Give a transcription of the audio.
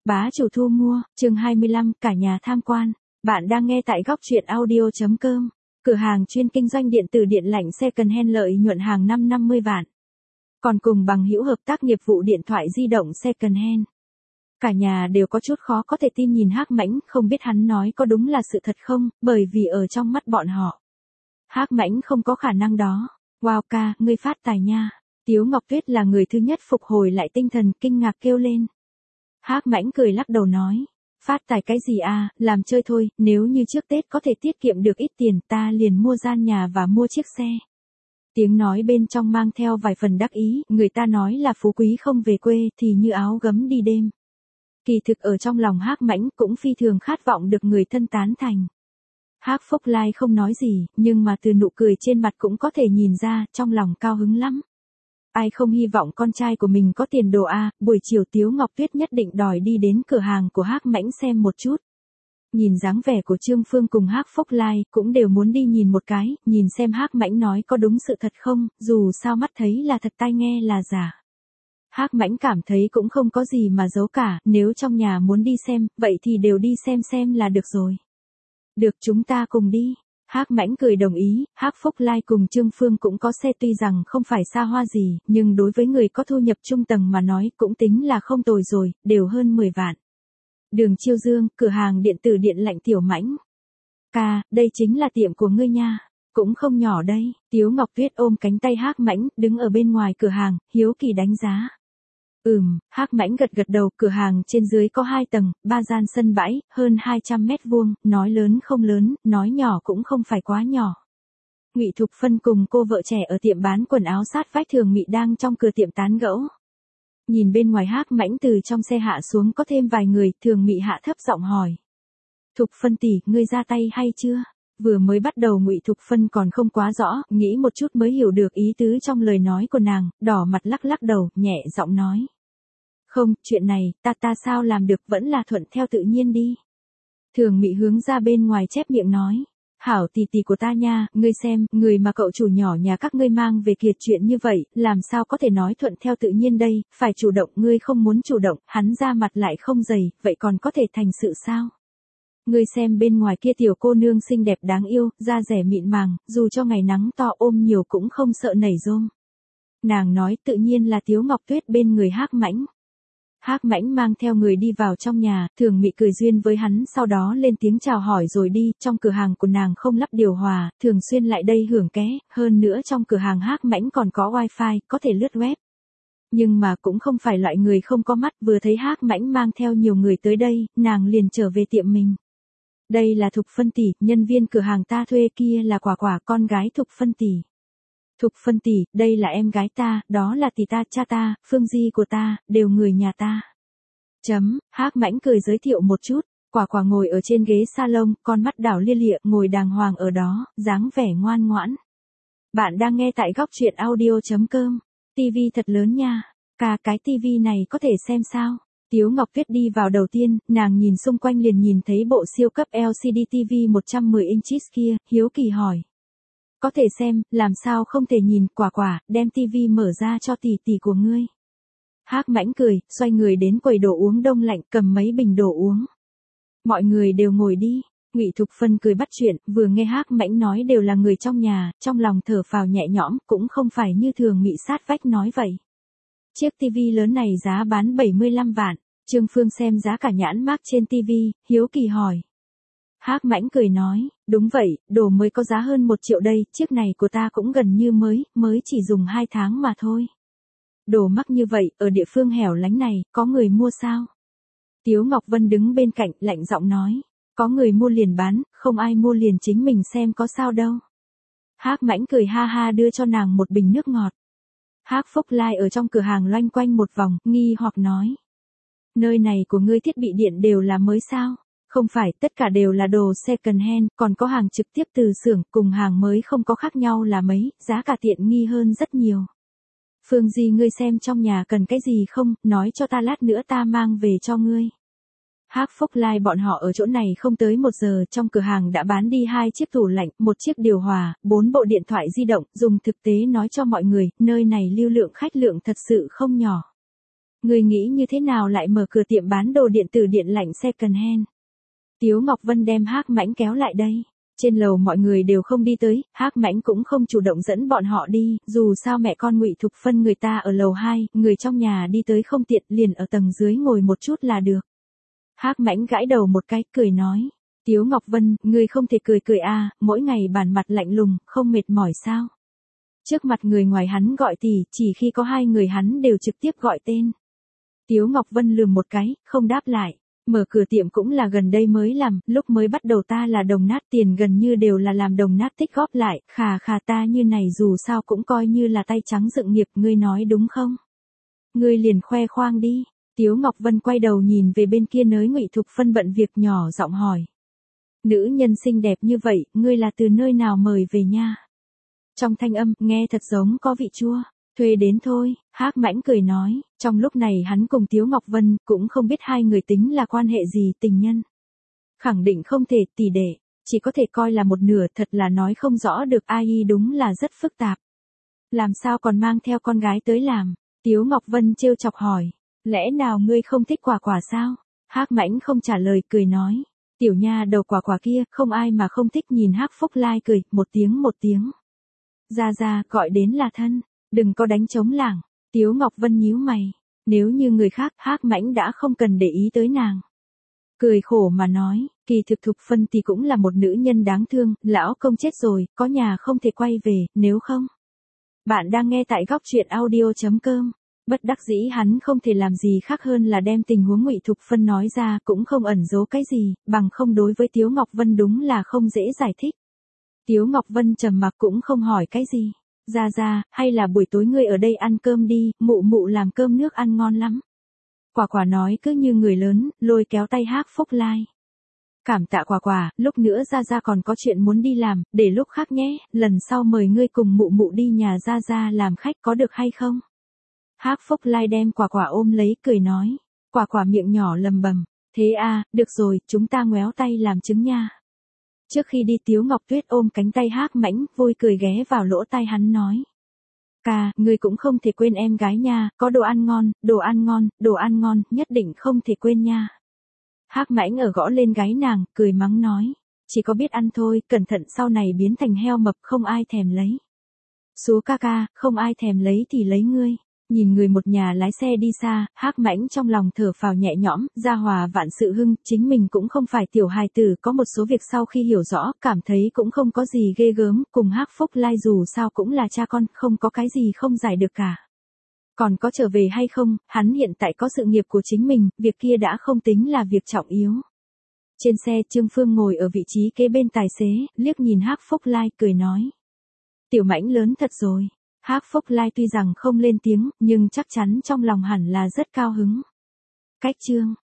Bá chủ thu mua, chương 25, cả nhà tham quan. Bạn đang nghe tại góc truyện audio.com. Cửa hàng chuyên kinh doanh điện tử điện lạnh second hand lợi nhuận hàng năm 50 vạn. Còn cùng bằng hữu hợp tác nghiệp vụ điện thoại di động second hand. Cả nhà đều có chút khó có thể tin nhìn Hắc Mãnh, không biết hắn nói có đúng là sự thật không, bởi vì ở trong mắt bọn họ, Hắc Mãnh không có khả năng đó. Wow ca, ngươi phát tài nha. Tiếu Ngọc Tuyết là người thứ nhất phục hồi lại tinh thần, kinh ngạc kêu lên. Hắc Mãnh cười lắc đầu nói, phát tài cái gì à, làm chơi thôi, nếu như trước Tết có thể tiết kiệm được ít tiền ta liền mua gian nhà và mua chiếc xe. Tiếng nói bên trong mang theo vài phần đắc ý, người ta nói là phú quý không về quê thì như áo gấm đi đêm. Kỳ thực ở trong lòng Hắc Mãnh cũng phi thường khát vọng được người thân tán thành. Hắc Phúc Lai không nói gì, nhưng mà từ nụ cười trên mặt cũng có thể nhìn ra trong lòng cao hứng lắm. Ai không hy vọng con trai của mình có tiền đồ a, buổi chiều Tiếu Ngọc Tuyết nhất định đòi đi đến cửa hàng của Hắc Mãnh xem một chút. Nhìn dáng vẻ của Trương Phương cùng Hắc Phúc Lai cũng đều muốn đi nhìn một cái, nhìn xem Hắc Mãnh nói có đúng sự thật không, dù sao mắt thấy là thật tai nghe là giả. Hắc Mãnh cảm thấy cũng không có gì mà giấu cả, nếu trong nhà muốn đi xem, vậy thì đều đi xem là được rồi. Được, chúng ta cùng đi. Hắc Mãnh cười đồng ý, Hắc Phúc Lai cùng Trương Phương cũng có xe tuy rằng không phải xa hoa gì, nhưng đối với người có thu nhập trung tầng mà nói cũng tính là không tồi rồi, đều hơn 10 vạn. Đường Chiêu Dương, cửa hàng điện tử điện lạnh Tiểu Mãnh. Ca, đây chính là tiệm của ngươi nha. Cũng không nhỏ đây. Tiếu Ngọc Tuyết ôm cánh tay Hắc Mãnh, đứng ở bên ngoài cửa hàng, hiếu kỳ đánh giá. Hắc Mãnh gật gật đầu, cửa hàng trên dưới có 2 tầng, 3 gian sân bãi, hơn 200 mét vuông, nói lớn không lớn, nói nhỏ cũng không phải quá nhỏ. Ngụy Thục Phân cùng cô vợ trẻ ở tiệm bán quần áo sát vách Thường Mị đang trong cửa tiệm tán gẫu. Nhìn bên ngoài Hắc Mãnh từ trong xe hạ xuống có thêm vài người, Thường Mị hạ thấp giọng hỏi. Thục Phân tỷ, ngươi ra tay hay chưa? Vừa mới bắt đầu Ngụy Thục Phân còn không quá rõ, nghĩ một chút mới hiểu được ý tứ trong lời nói của nàng, đỏ mặt lắc lắc đầu, nhẹ giọng nói. Không, chuyện này, ta sao làm được, vẫn là thuận theo tự nhiên đi. Thường Mị hướng ra bên ngoài chép miệng nói. Hảo tỷ tỷ của ta nha, ngươi xem, người mà cậu chủ nhỏ nhà các ngươi mang về kiệt chuyện như vậy, làm sao có thể nói thuận theo tự nhiên đây, phải chủ động, ngươi không muốn chủ động, hắn ra mặt lại không dày, vậy còn có thể thành sự sao? Ngươi xem bên ngoài kia tiểu cô nương xinh đẹp đáng yêu, da rẻ mịn màng, dù cho ngày nắng to ôm nhiều cũng không sợ nảy rôm. Nàng nói tự nhiên là Tiếu Ngọc Tuyết bên người Hắc Mãnh. Hắc Mãnh mang theo người đi vào trong nhà, Thường Mị cười duyên với hắn, sau đó lên tiếng chào hỏi rồi đi, trong cửa hàng của nàng không lắp điều hòa, thường xuyên lại đây hưởng ké, hơn nữa trong cửa hàng Hắc Mãnh còn có wifi, có thể lướt web. Nhưng mà cũng không phải loại người không có mắt, vừa thấy Hắc Mãnh mang theo nhiều người tới đây, nàng liền trở về tiệm mình. Đây là Thục Phân tỷ, nhân viên cửa hàng ta thuê, kia là Quả Quả, con gái Thục Phân tỷ. Thục Phân tỷ, đây là em gái ta, đó là tỷ ta, cha ta, Phương Di của ta, đều người nhà ta. Hắc Mãnh cười giới thiệu một chút, Quả Quả ngồi ở trên ghế salon, con mắt đảo lia lịa, ngồi đàng hoàng ở đó, dáng vẻ ngoan ngoãn. Bạn đang nghe tại góc truyện audio.com. TV thật lớn nha. Cả cái TV này có thể xem sao? Tiếu Ngọc Tuyết đi vào đầu tiên, nàng nhìn xung quanh liền nhìn thấy bộ siêu cấp LCD TV 110 inches kia, hiếu kỳ hỏi. Có thể xem, làm sao không thể nhìn, Quả Quả, đem TV mở ra cho tỷ tỷ của ngươi. Hắc Mãnh cười, xoay người đến quầy đồ uống đông lạnh, cầm mấy bình đồ uống. Mọi người đều ngồi đi. Ngụy Thục Phân cười bắt chuyện, vừa nghe Hắc Mãnh nói đều là người trong nhà, trong lòng thở phào nhẹ nhõm, cũng không phải như Thường Mị sát vách nói vậy. Chiếc TV lớn này giá bán 75 vạn, Trương Phương xem giá cả nhãn mác trên TV, hiếu kỳ hỏi. Hắc Mãnh cười nói, đúng vậy, đồ mới có giá hơn 1 triệu đây, chiếc này của ta cũng gần như mới chỉ dùng 2 tháng mà thôi. Đồ mắc như vậy, ở địa phương hẻo lánh này, có người mua sao? Tiếu Ngọc Vân đứng bên cạnh, lạnh giọng nói, có người mua liền bán, không ai mua liền chính mình xem có sao đâu. Hắc Mãnh cười ha ha đưa cho nàng một bình nước ngọt. Hắc Phúc Lai ở trong cửa hàng loanh quanh một vòng, nghi hoặc nói. Nơi này của ngươi thiết bị điện đều là mới sao? Không phải, tất cả đều là đồ second hand, còn có hàng trực tiếp từ xưởng, cùng hàng mới không có khác nhau là mấy, giá cả tiện nghi hơn rất nhiều. Phương Di, ngươi xem trong nhà cần cái gì không, nói cho ta lát nữa ta mang về cho ngươi. Hắc Phúc Lai bọn họ ở chỗ này không tới 1 giờ, trong cửa hàng đã bán đi 2 chiếc tủ lạnh, 1 chiếc điều hòa, 4 bộ điện thoại di động, dùng thực tế nói cho mọi người, nơi này lưu lượng khách lượng thật sự không nhỏ. Ngươi nghĩ như thế nào lại mở cửa tiệm bán đồ điện tử điện lạnh second hand? Tiếu Ngọc Vân đem Hắc Mãnh kéo lại đây. Trên lầu mọi người đều không đi tới, Hắc Mãnh cũng không chủ động dẫn bọn họ đi, dù sao mẹ con Ngụy Thục Phân người ta ở lầu 2, người trong nhà đi tới không tiện, liền ở tầng dưới ngồi một chút là được. Hắc Mãnh gãi đầu một cái, cười nói, Tiếu Ngọc Vân, ngươi không thể cười cười à, mỗi ngày bản mặt lạnh lùng, không mệt mỏi sao? Trước mặt người ngoài hắn gọi tỷ, chỉ khi có hai người hắn đều trực tiếp gọi tên. Tiếu Ngọc Vân lườm một cái, không đáp lại. Mở cửa tiệm cũng là gần đây mới làm, lúc mới bắt đầu ta là đồng nát, tiền gần như đều là làm đồng nát tích góp lại, khà khà ta như này dù sao cũng coi như là tay trắng dựng nghiệp, ngươi nói đúng không? Ngươi liền khoe khoang đi. Tiếu Ngọc Vân quay đầu nhìn về bên kia nới Ngụy Thục Phân bận việc nhỏ giọng hỏi. Nữ nhân xinh đẹp như vậy, ngươi là từ nơi nào mời về nha? Trong thanh âm, nghe thật giống có vị chua. Thuê đến thôi, Hắc Mãnh cười nói, trong lúc này hắn cùng Tiếu Ngọc Vân cũng không biết hai người tính là quan hệ gì, tình nhân. Khẳng định không thể, tỷ đệ, chỉ có thể coi là một nửa, thật là nói không rõ được ai, đúng là rất phức tạp. Làm sao còn mang theo con gái tới làm? Tiếu Ngọc Vân trêu chọc hỏi, lẽ nào ngươi không thích quả quả sao? Hắc Mãnh không trả lời, cười nói, tiểu nha đầu quả quả kia, không ai mà không thích. Nhìn Hắc Phúc Lai cười, một tiếng. Ra gọi đến là thân. Đừng có đánh trống lảng. Tiếu Ngọc Vân nhíu mày. Nếu như người khác, Hắc Mãnh đã không cần để ý tới nàng. Cười khổ mà nói, kỳ thực Thục Phân thì cũng là một nữ nhân đáng thương, lão công chết rồi, có nhà không thể quay về, nếu không. Bạn đang nghe tại góc truyện audio.com. Bất đắc dĩ hắn không thể làm gì khác hơn là đem tình huống Ngụy Thục Phân nói ra, cũng không ẩn giấu cái gì, bằng không đối với Tiếu Ngọc Vân đúng là không dễ giải thích. Tiếu Ngọc Vân trầm mặc cũng không hỏi cái gì. Ra, hay là buổi tối ngươi ở đây ăn cơm đi, mụ mụ làm cơm nước ăn ngon lắm. Quả quả nói cứ như người lớn, lôi kéo tay Hắc Phúc Lai. Cảm tạ quả quả, lúc nữa ra còn có chuyện muốn đi làm, để lúc khác nhé, lần sau mời ngươi cùng mụ mụ đi nhà ra làm khách có được hay không? Hắc Phúc Lai đem quả quả ôm lấy, cười nói. Quả quả miệng nhỏ lầm bầm, thế à, được rồi, chúng ta ngoéo tay làm chứng nha. Trước khi đi Tiếu Ngọc Tuyết ôm cánh tay Hắc Mãnh, vui cười ghé vào lỗ tai hắn nói. Ca, ngươi cũng không thể quên em gái nha, có đồ ăn ngon, nhất định không thể quên nha. Hắc Mãnh ở gõ lên gáy nàng, cười mắng nói. Chỉ có biết ăn thôi, cẩn thận sau này biến thành heo mập không ai thèm lấy. Số ca, không ai thèm lấy thì lấy ngươi. Nhìn người một nhà lái xe đi xa, Hắc Mãnh trong lòng thở phào nhẹ nhõm, gia hòa vạn sự hưng, chính mình cũng không phải tiểu hài tử, có một số việc sau khi hiểu rõ, cảm thấy cũng không có gì ghê gớm, cùng Hắc Phúc Lai dù sao cũng là cha con, không có cái gì không giải được cả. Còn có trở về hay không, hắn hiện tại có sự nghiệp của chính mình, việc kia đã không tính là việc trọng yếu. Trên xe Trương Phương ngồi ở vị trí kế bên tài xế, liếc nhìn Hắc Phúc Lai, cười nói. Tiểu Mãnh lớn thật rồi. Hắc Phúc Lai tuy rằng không lên tiếng, nhưng chắc chắn trong lòng hẳn là rất cao hứng. Cách chương